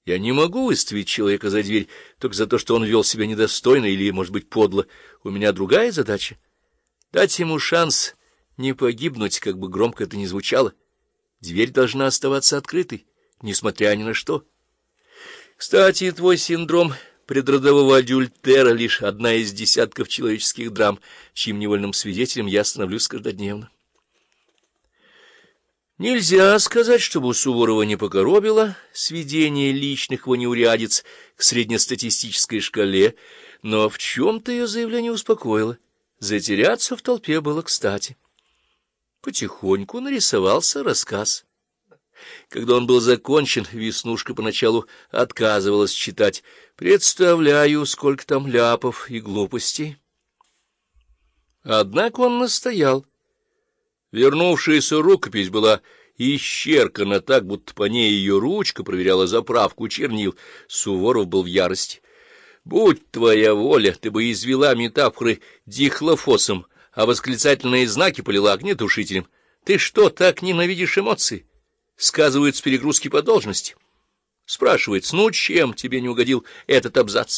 Я не могу выставить человека за дверь только за то, что он вел себя недостойно или, может быть, подло. У меня другая задача — дать ему шанс не погибнуть, как бы громко это ни звучало. Дверь должна оставаться открытой, несмотря ни на что. Кстати, твой синдром предродового адюльтера — лишь одна из десятков человеческих драм, чьим невольным свидетелем я становлюсь каждодневно. Нельзя сказать, чтобы Суворова не покоробило сведение личных его неурядиц к среднестатистической шкале, но в чем-то ее заявление успокоило. Затеряться в толпе было кстати. Потихоньку нарисовался рассказ. Когда он был закончен, Веснушка поначалу отказывалась читать. «Представляю, сколько там ляпов и глупостей». Однако он настоял. Вернувшаяся рукопись была исчеркана так, будто по ней ее ручка проверяла заправку чернил. Суворов был в ярости. «Будь твоя воля, ты бы извела метафоры дихлофосом, а восклицательные знаки полила огнетушителем. Ты что, так ненавидишь эмоции? Сказываются перегрузки по должности». Спрашивается, ну чем тебе не угодил этот абзац?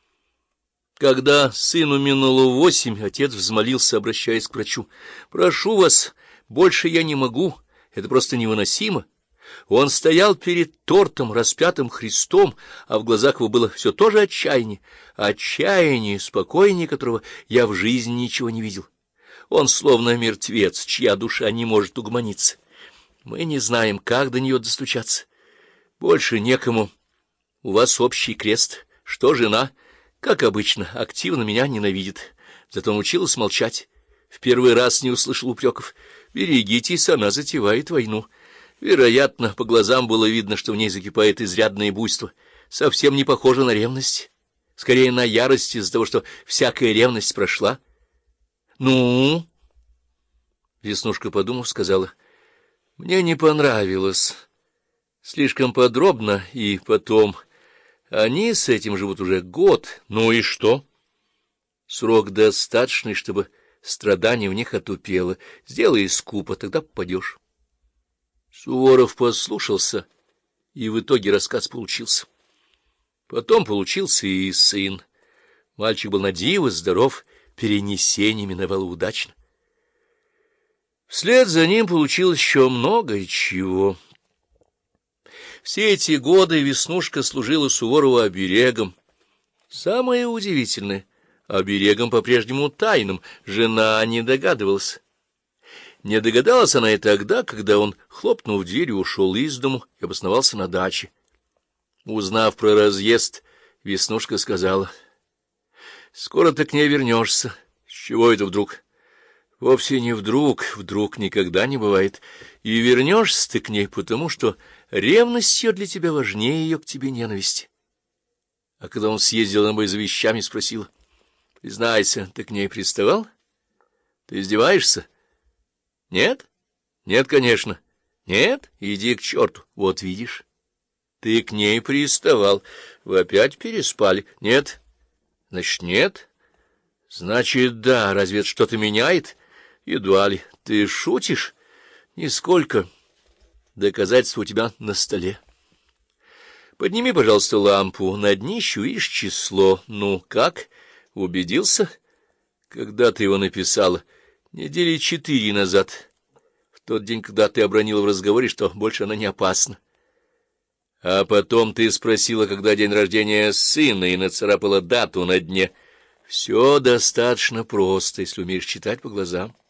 Когда сыну минуло 8, отец взмолился, обращаясь к врачу: «Прошу вас, больше я не могу, это просто невыносимо». Он стоял перед тортом, распятым Христом, а в глазах его было все то же отчаяние, отчаяние, спокойнее которого я в жизни ничего не видел. Он словно мертвец, чья душа не может угомониться. Мы не знаем, как до нее достучаться. Больше некому. У вас общий крест. Что жена? Как обычно, активно меня ненавидит. Зато научилась молчать. В первый раз не услышал упреков. Берегитесь, она затевает войну. Вероятно, по глазам было видно, что в ней закипает изрядное буйство. Совсем не похоже на ревность. Скорее, на ярость из-за того, что всякая ревность прошла. «Ну?» Веснушка, подумав, сказала: «Мне не понравилось. Слишком подробно, и потом. Они с этим живут уже год. Ну и что? Срок достаточный, чтобы страдание в них отупело. Сделай скупо, тогда попадешь». Суворов послушался, и в итоге рассказ получился. Потом получился и сын. Мальчик был на диво здоров, перенесение миновало удачно. Вслед за ним получилось еще много чего. Все эти годы Веснушка служила Суворову оберегом. Самое удивительное — оберегом по-прежнему тайным. Жена не догадывалась. Не догадалась она и тогда, когда он, хлопнув дверью, ушел из дому и обосновался на даче. Узнав про разъезд, Веснушка сказала: «Скоро ты к ней вернешься». «С чего это вдруг?» «Вовсе не вдруг, вдруг никогда не бывает. И вернешься ты к ней, потому что ревность ее для тебя важнее ее к тебе ненависти». А когда он съездил на бой за вещами, спросила: «Признайся, ты к ней приставал? Ты издеваешься?» «Нет? Нет, конечно. Нет? Иди к черту. Вот видишь. Ты к ней приставал. Вы опять переспали? Нет? Значит, нет? Значит, да. Разве это что-то меняет? Едва ли. Ты шутишь? Нисколько. Доказательства у тебя на столе. Подними, пожалуйста, лампу. На днищу ишь число. Ну, как? Убедился? Когда ты его написала? Недели 4 назад. В тот день, когда ты обронила в разговоре, что больше она не опасна. А потом ты спросила, когда день рождения сына, и нацарапала дату на дне. Все достаточно просто, если умеешь читать по глазам.